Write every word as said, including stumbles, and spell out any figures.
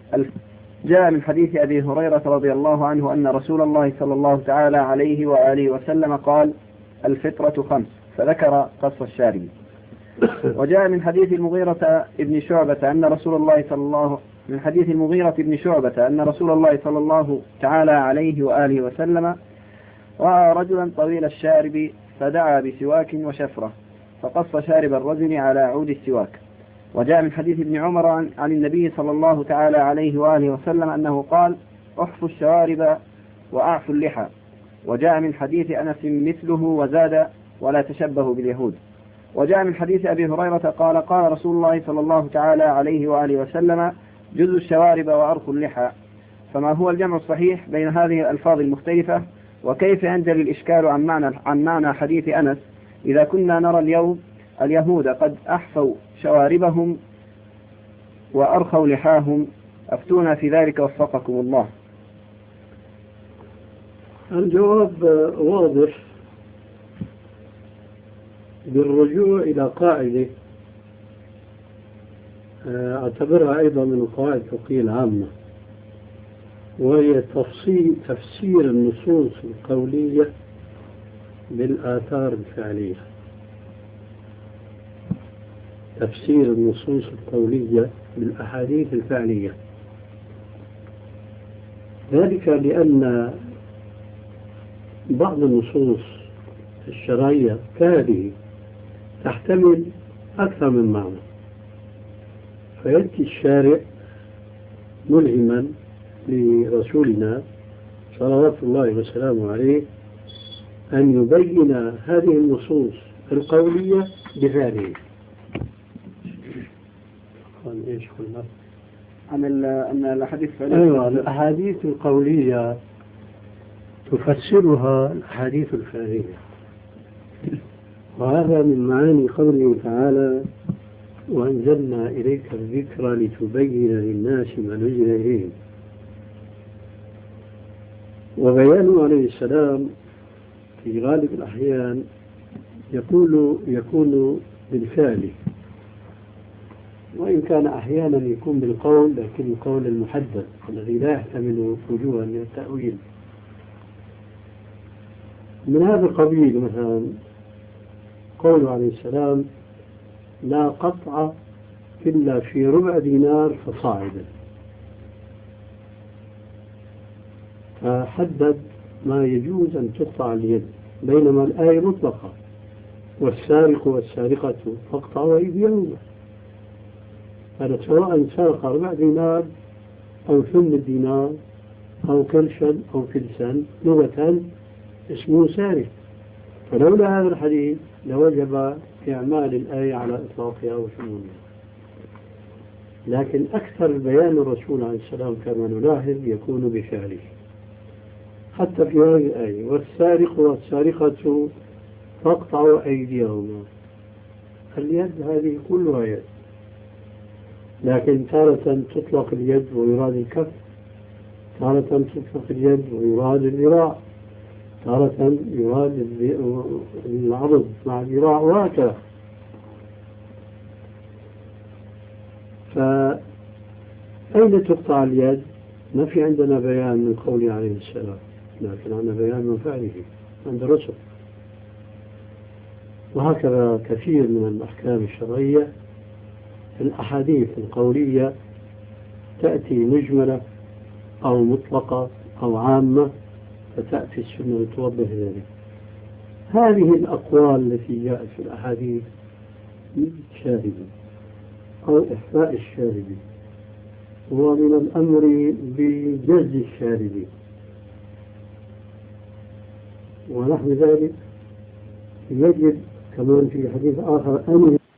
جاء من حديث أبي هريرة رضي الله عنه أن رسول الله صلى الله تعالى عليه وآله وسلم قال: الفطرة خمس، فذكر قص الشارب. وجاء من حديث المغيرة ابن شعبة أن رسول الله صلى الله من حديث المغيرة ابن شعبة أن رسول الله صلى الله تعالى عليه وآله وسلم رأى رجلا طويل الشارب فدعا بسواك وشفرة فقص شارب الرجل على عود السواك. وجاء من حديث ابن عمر عن, عن النبي صلى الله تعالى عليه وآله وسلم أنه قال: احفوا الشوارب وأعفوا اللحى. وجاء من حديث أنس مثله وزاد: ولا تشبهوا باليهود. وجاء من حديث أبي هريرة قال: قال رسول الله صلى الله تعالى عليه وآله وسلم: جزوا الشوارب وأرخوا اللحى. فما هو الجمع الصحيح بين هذه الألفاظ المختلفة؟ وكيف ينجلي الإشكال عن معنى, عن معنى حديث أنس إذا كنا نرى اليوم اليهود قد أحفوا شواربهم وأرخوا لحاهم؟ أفتونا في ذلك وفقكم الله. الجواب واضح بالرجوع إلى قاعدة أعتبرها أيضا من القواعد الفقهية العامة، وهي تفصيل تفسير النصوص القولية بالآثار الفعلية. تفسير النصوص القولية بالأحاديث الفعلية، ذلك لأن بعض النصوص الشرعية كهذه تحتمل أكثر من معنى، فيأتي الشارع ملهما لرسولنا صلوات الله وسلامه عليه أن يبين هذه النصوص القولية بفعله. عن إيش قلنا؟ عن أن الأحاديث الفعلية. أيوة، الأحاديث القولية تفسرها الأحاديث الفعلية، وهذا من معاني قوله تعالى: وأنزلنا إليك الذكر لتبين للناس ما نزل إليهم. وبيانه عليه السلام في غالب الأحيان يقول يكون بالفعل، وإن كان أحيانا يكون بالقول، لكن القول المحدد الذي لا يحتمل وجوها من التأويل. من هذا القبيل مثلا قوله عليه السلام: لا قطع إلا في ربع دينار فصاعدا، فحدد ما يجوز أن تقطع اليد، بينما الآية مطلقة: والسارق والسارقة فاقطعوا أيديهما. هذا سواء سرق ربع دينار أو ثمن الدينار أو كرشا أو فلسا، لغة اسمه سارق. فلولا هذا الحديث لوجب إعمال الآية على إطلاقها وشمولها، لكن أكثر بيان الرسول عليه السلام كما نلاحظ يكون بفعله. حتى في هذه الآية: والسارق والسارقة فاقطعوا أيديهما، اليد هذه كلها يد، لكن تارة تطلق اليد ويراد الكف، تارة تطلق اليد ويراد الذراع، تارة يراد العرض مع الذراع، وهكذا. فأين تقطع اليد؟ ما في عندنا بيان من قوله عليه السلام، لكن عندنا بيان من فعله عند الرسل. وهكذا كثير من الأحكام الشرعية الأحاديث القولية تأتي مجملة أو مطلقة أو عامة، فتأتي السنة لتوضح ذلك. هذه الأقوال التي جاءت في الأحاديث من الشارب أو إحفاء الشارب، ومن الأمر بجز الشارب ونحو ذلك، يجب كمان في حديث آخر أن